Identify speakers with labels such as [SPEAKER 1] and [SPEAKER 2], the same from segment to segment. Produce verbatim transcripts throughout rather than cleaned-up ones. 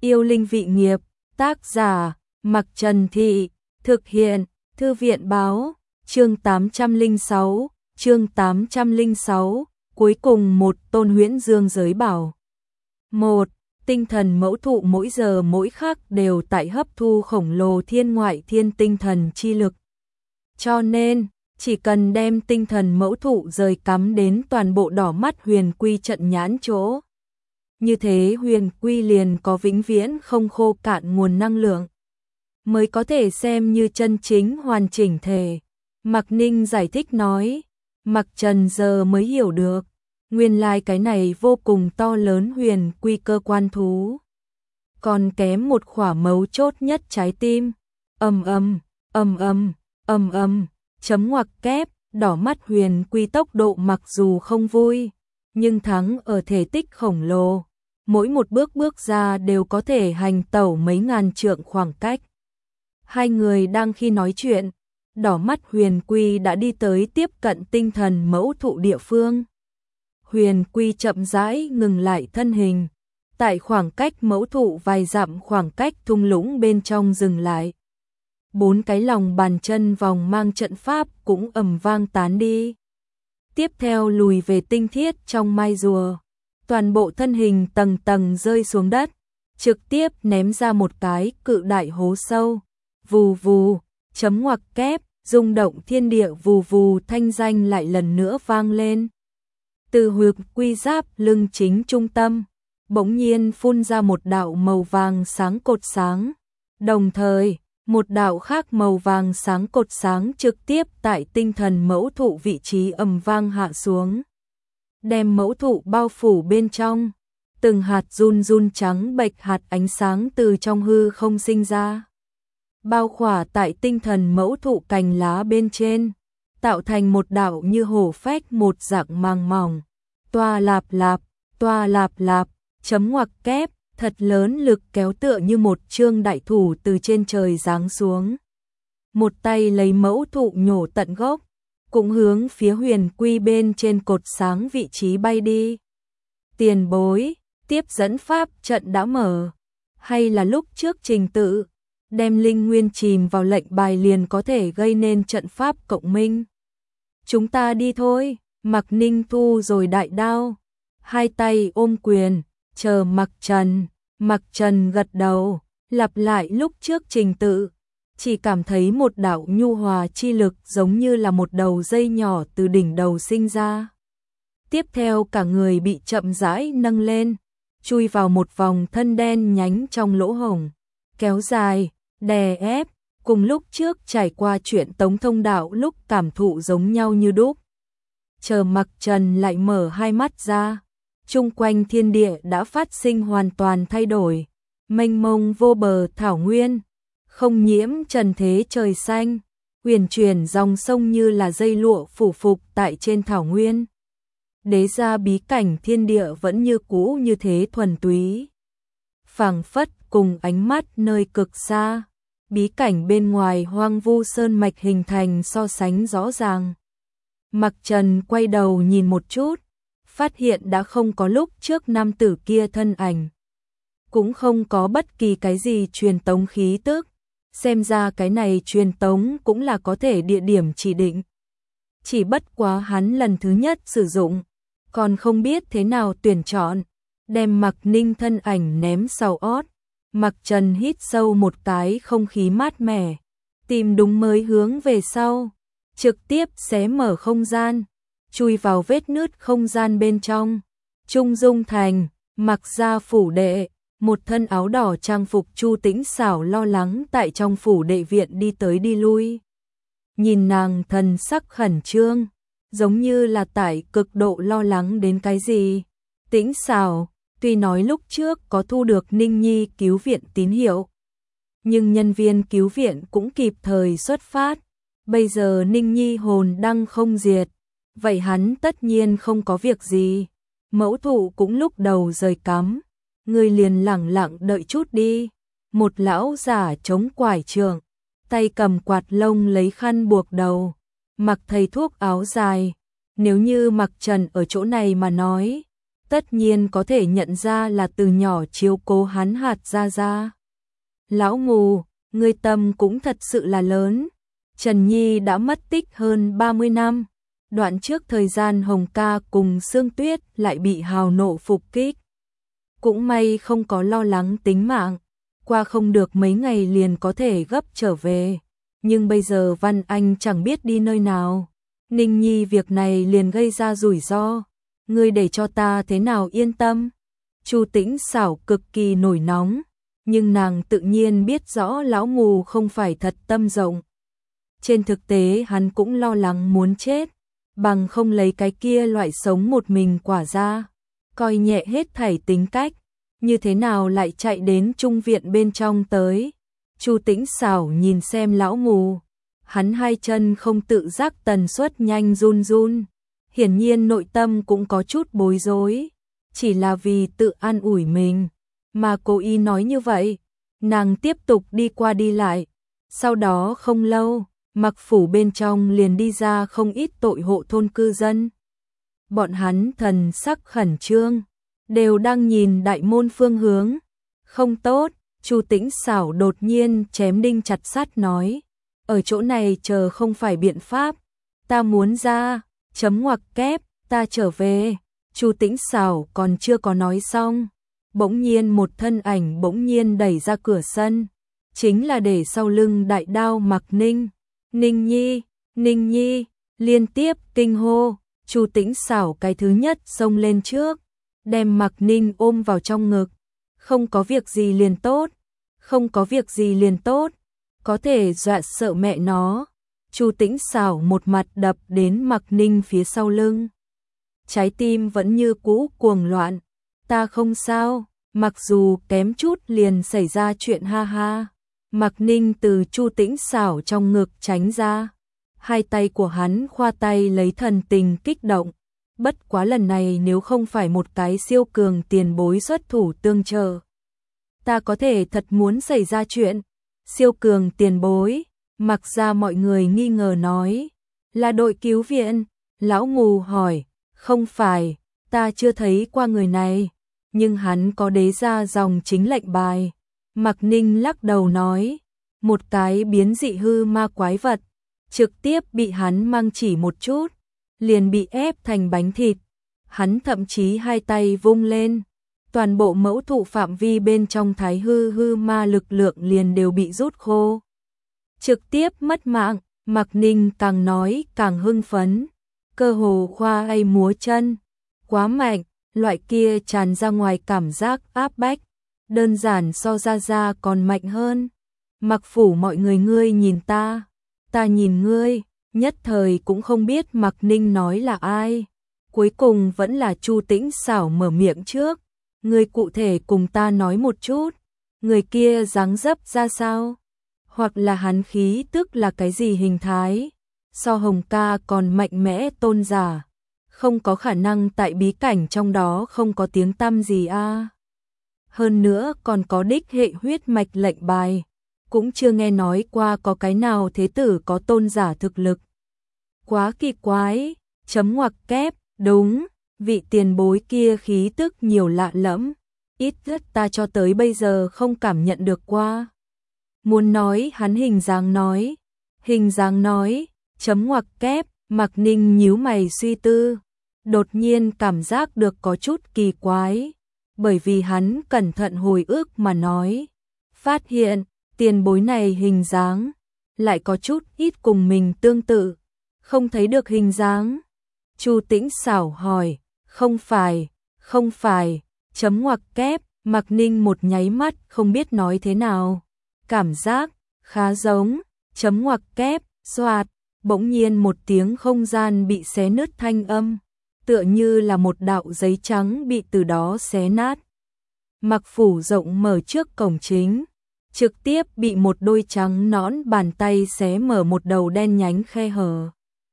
[SPEAKER 1] Yêu linh vị nghiệp, tác giả, Mặc Trần Thị, thực hiện, Thư viện báo, chương tám trăm lẻ sáu, chương tám trăm lẻ sáu, cuối cùng một Tôn Huyễn Dương giới bảo. một. Tinh thần mẫu thụ mỗi giờ mỗi khắc đều tại hấp thu khổng lồ thiên ngoại thiên tinh thần chi lực. Cho nên, chỉ cần đem tinh thần mẫu thụ rời cắm đến toàn bộ đỏ mắt huyền quy trận nhãn chỗ. Như thế huyền quy liền có vĩnh viễn không khô cạn nguồn năng lượng, mới có thể xem như chân chính hoàn chỉnh thể. Mạc Ninh giải thích nói, Mạc Trần giờ mới hiểu được, nguyên lai cái này vô cùng to lớn huyền quy cơ quan thú. Còn kém một khỏa mấu chốt nhất trái tim. Ầm ầm, ầm ầm, ầm ầm, chấm ngoặc kép, đỏ mắt huyền quy tốc độ mặc dù không vui, nhưng thắng ở thể tích khổng lồ. Mỗi một bước bước ra đều có thể hành tẩu mấy ngàn trượng khoảng cách. Hai người đang khi nói chuyện, đỏ mắt huyền quy đã đi tới tiếp cận tinh thần mẫu thụ địa phương. Huyền quy chậm rãi ngừng lại thân hình, tại khoảng cách mẫu thụ vài dặm khoảng cách thung lũng bên trong dừng lại. Bốn cái lòng bàn chân vòng mang trận pháp cũng ầm vang tán đi. Tiếp theo lùi về tinh thiết trong mai rùa. Toàn bộ thân hình tầng tầng rơi xuống đất, trực tiếp ném ra một cái cự đại hố sâu. Vù vù, chấm ngoặc kép, rung động thiên địa vù vù thanh danh lại lần nữa vang lên. Từ huyền quy giáp lưng chính trung tâm, bỗng nhiên phun ra một đạo màu vàng sáng cột sáng. Đồng thời, một đạo khác màu vàng sáng cột sáng trực tiếp tại tinh thần mẫu thụ vị trí ầm vang hạ xuống. Đem mẫu thụ bao phủ bên trong, từng hạt run run trắng bệch hạt ánh sáng từ trong hư không sinh ra. Bao khỏa tại tinh thần mẫu thụ cành lá bên trên, tạo thành một đạo như hổ phách một dạng màng mỏng. Toa lạp lạp, toa lạp lạp, chấm ngoặc kép, thật lớn lực kéo tựa như một trương đại thủ từ trên trời giáng xuống. Một tay lấy mẫu thụ nhổ tận gốc, cũng hướng phía huyền quy bên trên cột sáng vị trí bay đi. Tiền bối, tiếp dẫn pháp trận đã mở, hay là lúc trước trình tự, đem linh nguyên chìm vào lệnh bài liền có thể gây nên trận pháp cộng minh. Chúng ta đi thôi. Mạc Ninh thu rồi đại đao, hai tay ôm quyền, chờ Mạc Trần. Mạc Trần gật đầu, lặp lại lúc trước trình tự, chỉ cảm thấy một đạo nhu hòa chi lực giống như là một đầu dây nhỏ từ đỉnh đầu sinh ra. Tiếp theo cả người bị chậm rãi nâng lên, chui vào một vòng thân đen nhánh trong lỗ hổng, kéo dài, đè ép, cùng lúc trước trải qua chuyện tống thông đạo lúc cảm thụ giống nhau như đúc. Chờ Mạc Trần lại mở hai mắt ra, chung quanh thiên địa đã phát sinh hoàn toàn thay đổi, mênh mông vô bờ thảo nguyên, không nhiễm trần thế trời xanh, huyền chuyển dòng sông như là dây lụa phủ phục tại trên thảo nguyên. Đế gia bí cảnh thiên địa vẫn như cũ như thế thuần túy, phảng phất cùng ánh mắt nơi cực xa, bí cảnh bên ngoài hoang vu sơn mạch hình thành so sánh rõ ràng. Mạc Trần quay đầu nhìn một chút, phát hiện đã không có lúc trước nam tử kia thân ảnh, cũng không có bất kỳ cái gì truyền tống khí tức, xem ra cái này truyền tống cũng là có thể địa điểm chỉ định. Chỉ bất quá hắn lần thứ nhất sử dụng, còn không biết thế nào tuyển chọn, đem Mạc Ninh thân ảnh ném sau ót. Mạc Trần hít sâu một cái không khí mát mẻ, tìm đúng mới hướng về sau, trực tiếp xé mở không gian, chui vào vết nứt không gian bên trong. Trung Dung Thành, Mạc gia phủ đệ, một thân áo đỏ trang phục Chu Tĩnh Xảo lo lắng tại trong phủ đệ viện đi tới đi lui. Nhìn nàng thần sắc khẩn trương, giống như là tại cực độ lo lắng đến cái gì. Tĩnh Xảo, tuy nói lúc trước có thu được Ninh Nhi cứu viện tín hiệu, nhưng nhân viên cứu viện cũng kịp thời xuất phát. Bây giờ Ninh Nhi hồn đăng không diệt, vậy hắn tất nhiên không có việc gì. Mẫu thụ cũng lúc đầu rời cắm, người liền lẳng lặng đợi chút đi. Một lão giả chống quải trượng, tay cầm quạt lông lấy khăn buộc đầu, mặc thầy thuốc áo dài. Nếu như Mạc Trần ở chỗ này mà nói, tất nhiên có thể nhận ra là từ nhỏ chiếu cố hắn hạt ra ra. Lão Ngù, ngươi tâm cũng thật sự là lớn. Trần Nhi đã mất tích hơn ba mươi năm. Đoạn trước thời gian Hồng Ca cùng Sương Tuyết lại bị hào nộ phục kích. Cũng may không có lo lắng tính mạng. Qua không được mấy ngày liền có thể gấp trở về. Nhưng bây giờ Văn Anh chẳng biết đi nơi nào. Ninh Nhi việc này liền gây ra rủi ro. Ngươi để cho ta thế nào yên tâm. Chu Tĩnh Xảo cực kỳ nổi nóng. Nhưng nàng tự nhiên biết rõ Lão Ngù không phải thật tâm rộng. Trên thực tế hắn cũng lo lắng muốn chết. Bằng không lấy cái kia loại sống một mình quả ra. Coi nhẹ hết thảy tính cách. Như thế nào lại chạy đến trung viện bên trong tới. Chu Tĩnh Xảo nhìn xem Lão Ngù. Hắn hai chân không tự giác tần suất nhanh run run. Hiển nhiên nội tâm cũng có chút bối rối. Chỉ là vì tự an ủi mình. Mà cố ý nói như vậy. Nàng tiếp tục đi qua đi lại. Sau đó không lâu. Mặc phủ bên trong liền đi ra không ít tội hộ thôn cư dân. Bọn hắn thần sắc khẩn trương. Đều đang nhìn đại môn phương hướng. Không tốt. Chu Tĩnh Xảo đột nhiên chém đinh chặt sắt nói. Ở chỗ này chờ không phải biện pháp. Ta muốn ra. Chấm ngoặc kép. Ta trở về. Chu Tĩnh Xảo còn chưa có nói xong. Bỗng nhiên một thân ảnh bỗng nhiên đẩy ra cửa sân. Chính là để sau lưng đại đao Mặc Ninh. Ninh Nhi, Ninh Nhi, liên tiếp kinh hô. Chu Tĩnh Xảo cái thứ nhất xông lên trước. Đem Mặc Ninh ôm vào trong ngực. Không có việc gì liền tốt. Không có việc gì liền tốt. Có thể dọa sợ mẹ nó. Chu Tĩnh Xảo một mặt đập đến Mặc Ninh phía sau lưng. Trái tim vẫn như cũ cuồng loạn. Ta không sao. Mặc dù kém chút liền xảy ra chuyện ha ha. Mặc Ninh từ Chu Tĩnh Xảo trong ngực tránh ra. Hai tay của hắn khoa tay lấy thần tình kích động. Bất quá lần này nếu không phải một cái siêu cường tiền bối xuất thủ tương trợ. Ta có thể thật muốn xảy ra chuyện. Siêu cường tiền bối. Mặc ra mọi người nghi ngờ nói. Là đội cứu viện. Lão Ngù hỏi. Không phải. Ta chưa thấy qua người này. Nhưng hắn có đế ra dòng chính lệnh bài. Mặc Ninh lắc đầu nói. Một cái biến dị hư ma quái vật. Trực tiếp bị hắn mang chỉ một chút. Liền bị ép thành bánh thịt. Hắn thậm chí hai tay vung lên. Toàn bộ mẫu thụ phạm vi bên trong thái hư hư ma lực lượng liền đều bị rút khô. Trực tiếp mất mạng. Mặc Ninh càng nói càng hưng phấn. Cơ hồ khoa hay múa chân. Quá mạnh. Loại kia tràn ra ngoài cảm giác áp bách. Đơn giản so ra ra còn mạnh hơn. Mặc phủ mọi người ngươi nhìn ta. Ta nhìn ngươi. Nhất thời cũng không biết Mặc Ninh nói là ai. Cuối cùng vẫn là Chu Tĩnh Xảo mở miệng trước. Ngươi cụ thể cùng ta nói một chút. Người kia dáng dấp ra sao? Hoặc là hắn khí tức là cái gì hình thái? So Hồng Ca còn mạnh mẽ tôn giả. Không có khả năng tại bí cảnh trong đó không có tiếng tăm gì a. À. Hơn nữa còn có đích hệ huyết mạch lệnh bài. Cũng chưa nghe nói qua có cái nào thế tử có tôn giả thực lực. Quá kỳ quái. Chấm ngoặc kép. Đúng. Vị tiền bối kia khí tức nhiều lạ lẫm. Ít nhất ta cho tới bây giờ không cảm nhận được qua. Muốn nói hắn hình dáng nói. Hình dáng nói. Chấm ngoặc kép. Mặc Ninh nhíu mày suy tư. Đột nhiên cảm giác được có chút kỳ quái. Bởi vì hắn cẩn thận hồi ức mà nói. Phát hiện, tiền bối này hình dáng. Lại có chút ít cùng mình tương tự. Không thấy được hình dáng. Chu Tĩnh Xảo hỏi. Không phải, không phải. Chấm ngoặc kép. Mặc Ninh một nháy mắt không biết nói thế nào. Cảm giác, khá giống. Chấm ngoặc kép, xoạt. Bỗng nhiên một tiếng không gian bị xé nứt thanh âm. Tựa như là một đạo giấy trắng bị từ đó xé nát. Mặc phủ rộng mở trước cổng chính. Trực tiếp bị một đôi trắng nõn bàn tay xé mở một đầu đen nhánh khe hở.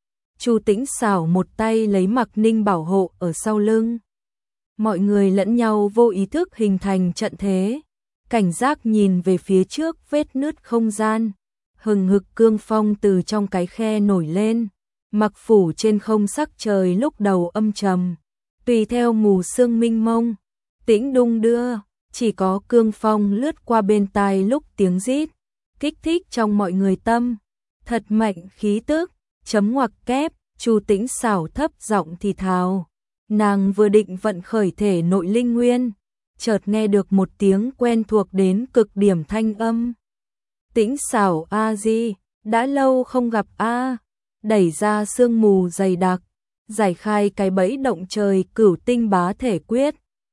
[SPEAKER 1] Chu Tĩnh Xảo một tay lấy Mặc Ninh bảo hộ ở sau lưng. Mọi người lẫn nhau vô ý thức hình thành trận thế. Cảnh giác nhìn về phía trước vết nứt không gian. Hừng hực cương phong từ trong cái khe nổi lên. Mặc phủ trên không sắc trời lúc đầu âm trầm. Tùy theo mù sương minh mông, tĩnh đung đưa, chỉ có cương phong lướt qua bên tai lúc tiếng rít, kích thích trong mọi người tâm. Thật mạnh khí tức, chấm ngoặc kép, Chu Tĩnh Xảo thấp giọng thì thào. Nàng vừa định vận khởi thể nội linh nguyên, chợt nghe được một tiếng quen thuộc đến cực điểm thanh âm. Tĩnh Xảo a di, đã lâu không gặp a. Đẩy ra sương mù dày đặc, giải khai cái bẫy động trời cửu tinh bá thể quyết,